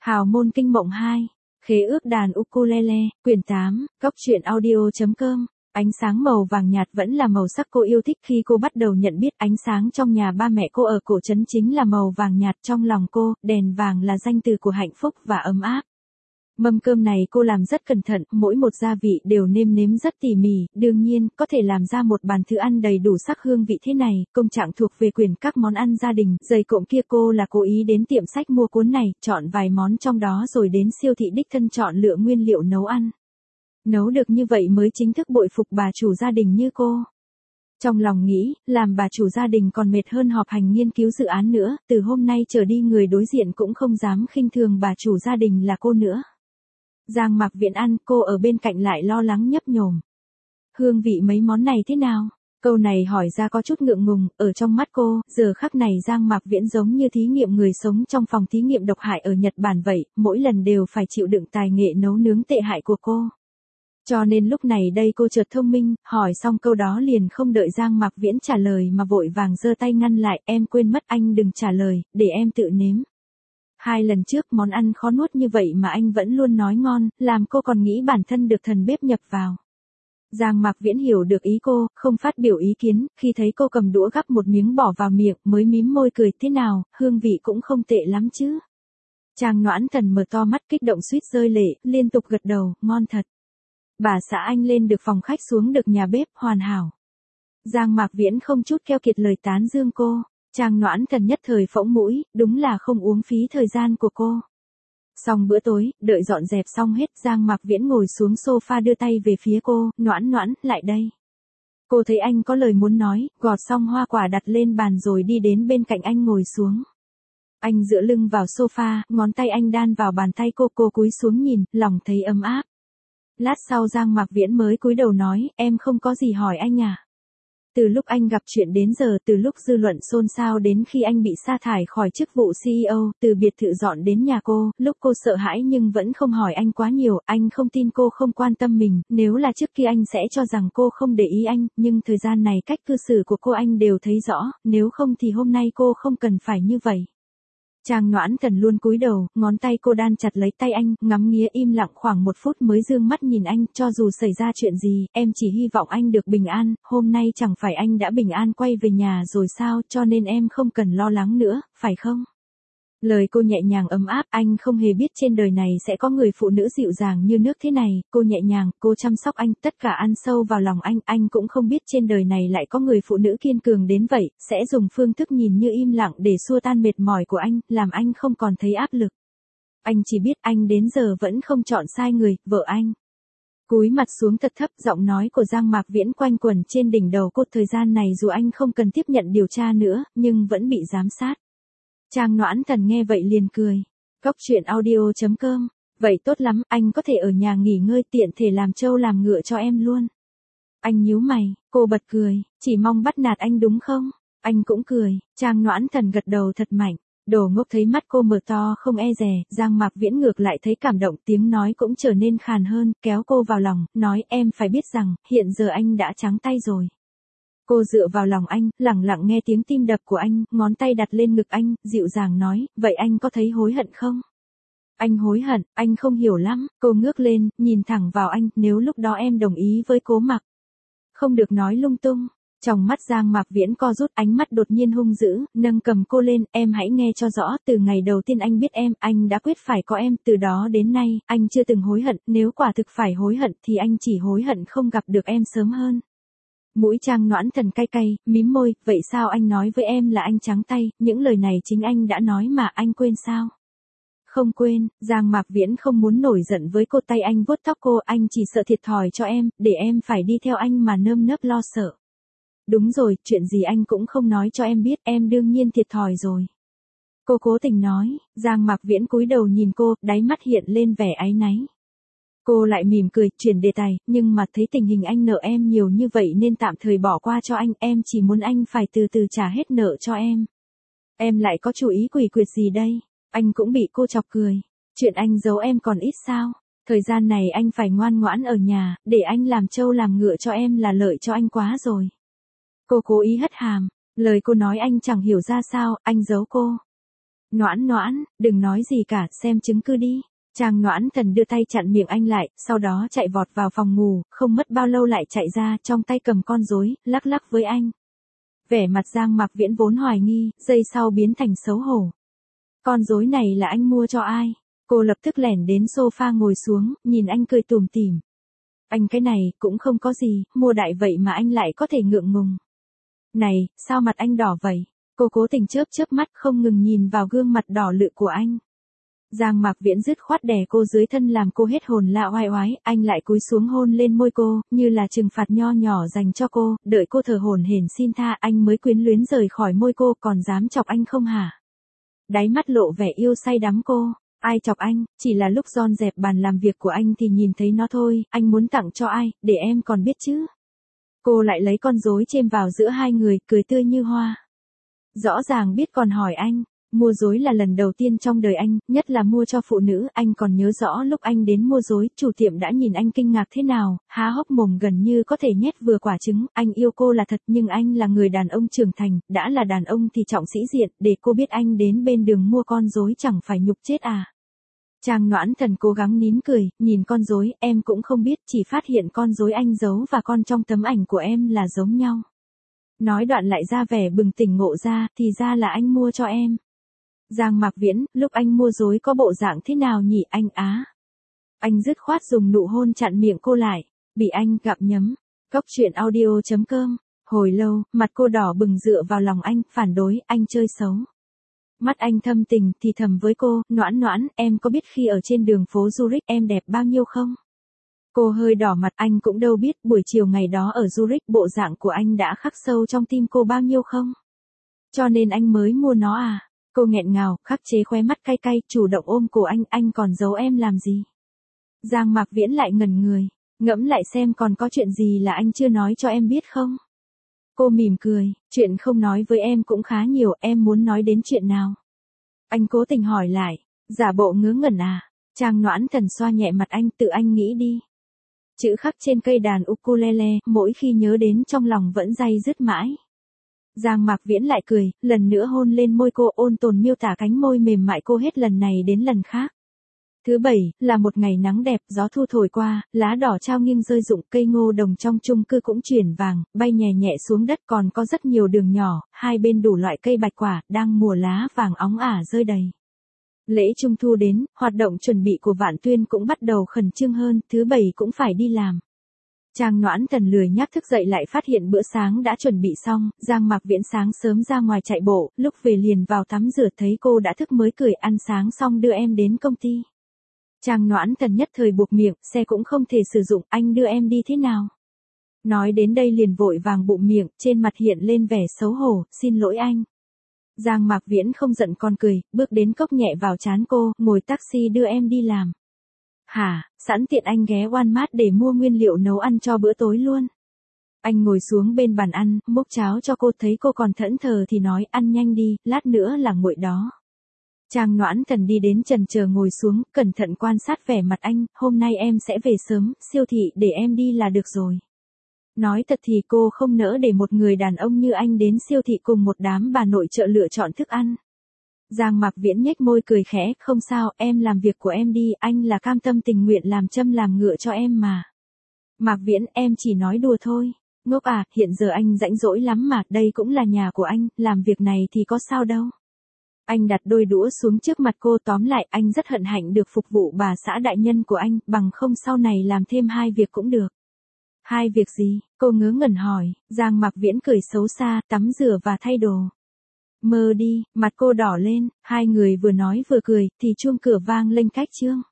Hào môn kinh mộng 2, khế ước đàn ukulele, quyển 8, góc truyện audio.com. Ánh sáng màu vàng nhạt vẫn là màu sắc cô yêu thích khi cô bắt đầu nhận biết ánh sáng trong nhà ba mẹ cô ở cổ trấn chính là màu vàng nhạt trong lòng cô, đèn vàng là danh từ của hạnh phúc và ấm áp. Mâm cơm này cô làm rất cẩn thận, mỗi một gia vị đều nêm nếm rất tỉ mỉ, đương nhiên, có thể làm ra một bàn thức ăn đầy đủ sắc hương vị thế này, công trạng thuộc về quyền các món ăn gia đình, dày cộm kia cô là cố ý đến tiệm sách mua cuốn này, chọn vài món trong đó rồi đến siêu thị đích thân chọn lựa nguyên liệu nấu ăn. Nấu được như vậy mới chính thức bội phục bà chủ gia đình như cô. Trong lòng nghĩ, làm bà chủ gia đình còn mệt hơn họp hành nghiên cứu dự án nữa, từ hôm nay trở đi người đối diện cũng không dám khinh thường bà chủ gia đình là cô nữa. Giang Mạc Viễn ăn, cô ở bên cạnh lại lo lắng nhấp nhổm. Hương vị mấy món này thế nào? Câu này hỏi ra có chút ngượng ngùng, ở trong mắt cô, giờ khắc này Giang Mạc Viễn giống như thí nghiệm người sống trong phòng thí nghiệm độc hại ở Nhật Bản vậy, mỗi lần đều phải chịu đựng tài nghệ nấu nướng tệ hại của cô. Cho nên lúc này đây cô chợt thông minh, hỏi xong câu đó liền không đợi Giang Mạc Viễn trả lời mà vội vàng giơ tay ngăn lại, em quên mất anh đừng trả lời, để em tự nếm. 2 lần trước món ăn khó nuốt như vậy mà anh vẫn luôn nói ngon, làm cô còn nghĩ bản thân được thần bếp nhập vào. Giang Mạc Viễn hiểu được ý cô, không phát biểu ý kiến, khi thấy cô cầm đũa gắp một miếng bỏ vào miệng mới mím môi cười thế nào, hương vị cũng không tệ lắm chứ. Trang Noãn Thần mở to mắt kích động suýt rơi lệ, liên tục gật đầu, ngon thật. Bà xã anh lên được phòng khách xuống được nhà bếp, hoàn hảo. Giang Mạc Viễn không chút keo kiệt lời tán dương cô. Trang Noãn Thần nhất thời phỗng mũi, đúng là không uống phí thời gian của cô. Xong bữa tối, đợi dọn dẹp xong hết, Giang Mạc Viễn ngồi xuống sofa đưa tay về phía cô, Noãn Noãn, lại đây. Cô thấy anh có lời muốn nói, gọt xong hoa quả đặt lên bàn rồi đi đến bên cạnh anh ngồi xuống. Anh dựa lưng vào sofa, ngón tay anh đan vào bàn tay cô cúi xuống nhìn, lòng thấy ấm áp. Lát sau Giang Mạc Viễn mới cúi đầu nói, em không có gì hỏi anh à. Từ lúc anh gặp chuyện đến giờ, từ lúc dư luận xôn xao đến khi anh bị sa thải khỏi chức vụ CEO, từ biệt thự dọn đến nhà cô, lúc cô sợ hãi nhưng vẫn không hỏi anh quá nhiều, anh không tin cô không quan tâm mình, nếu là trước kia anh sẽ cho rằng cô không để ý anh, nhưng thời gian này cách cư xử của cô anh đều thấy rõ, nếu không thì hôm nay cô không cần phải như vậy. Trang Noãn Thần luôn cúi đầu, ngón tay cô đan chặt lấy tay anh, ngắm nghía im lặng khoảng 1 phút mới dương mắt nhìn anh, cho dù xảy ra chuyện gì, em chỉ hy vọng anh được bình an, hôm nay chẳng phải anh đã bình an quay về nhà rồi sao, cho nên em không cần lo lắng nữa, phải không? Lời cô nhẹ nhàng ấm áp, anh không hề biết trên đời này sẽ có người phụ nữ dịu dàng như nước thế này, cô nhẹ nhàng, cô chăm sóc anh, tất cả ăn sâu vào lòng anh cũng không biết trên đời này lại có người phụ nữ kiên cường đến vậy, sẽ dùng phương thức nhìn như im lặng để xua tan mệt mỏi của anh, làm anh không còn thấy áp lực. Anh chỉ biết anh đến giờ vẫn không chọn sai người, vợ anh. Cúi mặt xuống thật thấp, giọng nói của Giang Mạc Viễn quanh quẩn trên đỉnh đầu cô, thời gian này dù anh không cần tiếp nhận điều tra nữa, nhưng vẫn bị giám sát. Trang Noãn Thần nghe vậy liền cười. Góc truyện audio.com. Vậy tốt lắm, anh có thể ở nhà nghỉ ngơi tiện thể làm trâu làm ngựa cho em luôn. Anh nhíu mày, cô bật cười, chỉ mong bắt nạt anh đúng không? Anh cũng cười, Trang Noãn Thần gật đầu thật mạnh. Đồ ngốc thấy mắt cô mở to không e dè, Giang Mạc Viễn ngược lại thấy cảm động, tiếng nói cũng trở nên khàn hơn, kéo cô vào lòng, nói em phải biết rằng, hiện giờ anh đã trắng tay rồi. Cô dựa vào lòng anh, lặng lặng nghe tiếng tim đập của anh, ngón tay đặt lên ngực anh, dịu dàng nói, vậy anh có thấy hối hận không? Anh hối hận, anh không hiểu lắm, cô ngước lên, nhìn thẳng vào anh, nếu lúc đó em đồng ý với Cố Mặc. Không được nói lung tung. Trong mắt Giang Mạc Viễn co rút, ánh mắt đột nhiên hung dữ, nâng cầm cô lên, em hãy nghe cho rõ, từ ngày đầu tiên anh biết em, anh đã quyết phải có em, từ đó đến nay, anh chưa từng hối hận, nếu quả thực phải hối hận thì anh chỉ hối hận không gặp được em sớm hơn. Mũi Trang Noãn Thần cay cay, mím môi, vậy sao anh nói với em là anh trắng tay, những lời này chính anh đã nói mà anh quên sao? Không quên, Giang Mạc Viễn không muốn nổi giận với cô, tay anh vuốt tóc cô, anh chỉ sợ thiệt thòi cho em, để em phải đi theo anh mà nơm nớp lo sợ. Đúng rồi, chuyện gì anh cũng không nói cho em biết, em đương nhiên thiệt thòi rồi. Cô cố tình nói, Giang Mạc Viễn cúi đầu nhìn cô, đáy mắt hiện lên vẻ áy náy. Cô lại mỉm cười, chuyển đề tài, nhưng mà thấy tình hình anh nợ em nhiều như vậy nên tạm thời bỏ qua cho anh, em chỉ muốn anh phải từ từ trả hết nợ cho em. Em lại có chủ ý quỷ quyệt gì đây? Anh cũng bị cô chọc cười. Chuyện anh giấu em còn ít sao? Thời gian này anh phải ngoan ngoãn ở nhà, để anh làm trâu làm ngựa cho em là lợi cho anh quá rồi. Cô cố ý hất hàm, lời cô nói anh chẳng hiểu ra sao, anh giấu cô. Noãn Noãn, đừng nói gì cả, xem chứng cứ đi. Trang Noãn Thần đưa tay chặn miệng anh lại, sau đó chạy vọt vào phòng ngủ, không mất bao lâu lại chạy ra, trong tay cầm con rối, lắc lắc với anh. Vẻ mặt Giang Mạc Viễn vốn hoài nghi, giây sau biến thành xấu hổ. Con rối này là anh mua cho ai? Cô lập tức lẻn đến sofa ngồi xuống, nhìn anh cười tủm tỉm. Anh cái này, cũng không có gì, mua đại vậy mà anh lại có thể ngượng ngùng. Này, sao mặt anh đỏ vậy? Cô cố tình chớp mắt không ngừng nhìn vào gương mặt đỏ lựu của anh. Giang Mạc Viễn dứt khoát đè cô dưới thân làm cô hết hồn lạ oai oái, anh lại cúi xuống hôn lên môi cô, như là trừng phạt nho nhỏ dành cho cô, đợi cô thở hổn hển xin tha anh mới quyến luyến rời khỏi môi cô, còn dám chọc anh không hả? Đáy mắt lộ vẻ yêu say đắm cô. Ai chọc anh, chỉ là lúc dọn dẹp bàn làm việc của anh thì nhìn thấy nó thôi, anh muốn tặng cho ai, để em còn biết chứ. Cô lại lấy con rối chêm vào giữa hai người, cười tươi như hoa. Rõ ràng biết còn hỏi anh, mua rối là lần đầu tiên trong đời anh, nhất là mua cho phụ nữ, anh còn nhớ rõ lúc anh đến mua rối, chủ tiệm đã nhìn anh kinh ngạc thế nào, há hốc mồm gần như có thể nhét vừa quả trứng, anh yêu cô là thật nhưng anh là người đàn ông trưởng thành, đã là đàn ông thì trọng sĩ diện, để cô biết anh đến bên đường mua con rối chẳng phải nhục chết à. Trang Noãn Thần cố gắng nín cười, nhìn con rối, em cũng không biết, chỉ phát hiện con rối anh giấu và con trong tấm ảnh của em là giống nhau. Nói đoạn lại ra vẻ bừng tỉnh ngộ ra, thì ra là anh mua cho em. Giang Mạc Viễn, lúc anh mua rối có bộ dạng thế nào nhỉ anh á? Anh dứt khoát dùng nụ hôn chặn miệng cô lại, bị anh gặm nhấm. Cóc truyện audio.com. Hồi lâu, mặt cô đỏ bừng dựa vào lòng anh, phản đối, anh chơi xấu. Mắt anh thâm tình, thì thầm với cô, Noãn Noãn, em có biết khi ở trên đường phố Zurich em đẹp bao nhiêu không? Cô hơi đỏ mặt, anh cũng đâu biết, buổi chiều ngày đó ở Zurich bộ dạng của anh đã khắc sâu trong tim cô bao nhiêu không? Cho nên anh mới mua nó à? Cô nghẹn ngào, khắc chế khóe mắt cay cay, chủ động ôm cổ anh còn giấu em làm gì? Giang Mạc Viễn lại ngẩn người, ngẫm lại xem còn có chuyện gì là anh chưa nói cho em biết không? Cô mỉm cười, chuyện không nói với em cũng khá nhiều, em muốn nói đến chuyện nào? Anh cố tình hỏi lại, giả bộ ngớ ngẩn à? Trang Noãn Thần xoa nhẹ mặt anh, tự anh nghĩ đi. Chữ khắc trên cây đàn ukulele, mỗi khi nhớ đến trong lòng vẫn day dứt mãi. Giang Mạc Viễn lại cười, lần nữa hôn lên môi cô, ôn tồn miêu tả cánh môi mềm mại cô hết lần này đến lần khác. Thứ bảy, là một ngày nắng đẹp, gió thu thổi qua, lá đỏ trao nghiêng rơi rụng, cây ngô đồng trong chung cư cũng chuyển vàng, bay nhẹ nhẹ xuống đất, còn có rất nhiều đường nhỏ, hai bên đủ loại cây bạch quả, đang mùa lá vàng óng ả rơi đầy. Lễ Trung Thu đến, hoạt động chuẩn bị của Vạn Tuyên cũng bắt đầu khẩn trương hơn, thứ bảy cũng phải đi làm. Trang Noãn Thần lười nhác thức dậy lại phát hiện bữa sáng đã chuẩn bị xong, Giang Mạc Viễn sáng sớm ra ngoài chạy bộ, lúc về liền vào tắm rửa thấy cô đã thức mới cười, ăn sáng xong đưa em đến công ty. Trang Noãn Thần nhất thời buộc miệng, xe cũng không thể sử dụng, anh đưa em đi thế nào? Nói đến đây liền vội vàng bụm miệng, trên mặt hiện lên vẻ xấu hổ, xin lỗi anh. Giang Mạc Viễn không giận còn cười, bước đến cốc nhẹ vào trán cô, ngồi taxi đưa em đi làm. Hả, sẵn tiện anh ghé Walmart để mua nguyên liệu nấu ăn cho bữa tối luôn. Anh ngồi xuống bên bàn ăn, múc cháo cho cô, thấy cô còn thẫn thờ thì nói ăn nhanh đi, lát nữa là nguội đó. Trang Noãn Thần đi đến chần chờ ngồi xuống, cẩn thận quan sát vẻ mặt anh, hôm nay em sẽ về sớm, siêu thị để em đi là được rồi. Nói thật thì cô không nỡ để một người đàn ông như anh đến siêu thị cùng một đám bà nội trợ lựa chọn thức ăn. Giang Mạc Viễn nhếch môi cười khẽ, không sao, em làm việc của em đi, anh là cam tâm tình nguyện làm châm làm ngựa cho em mà. Mạc Viễn, em chỉ nói đùa thôi. Ngốc à, hiện giờ anh rãnh rỗi lắm mà, đây cũng là nhà của anh, làm việc này thì có sao đâu. Anh đặt đôi đũa xuống trước mặt cô, tóm lại, anh rất hân hạnh được phục vụ bà xã đại nhân của anh, bằng không sau này làm thêm 2 việc cũng được. 2 việc gì? Cô ngớ ngẩn hỏi, Giang Mạc Viễn cười xấu xa, tắm rửa và thay đồ. Mơ đi, mặt cô đỏ lên, hai người vừa nói vừa cười, thì chuông cửa vang lênh cách chương.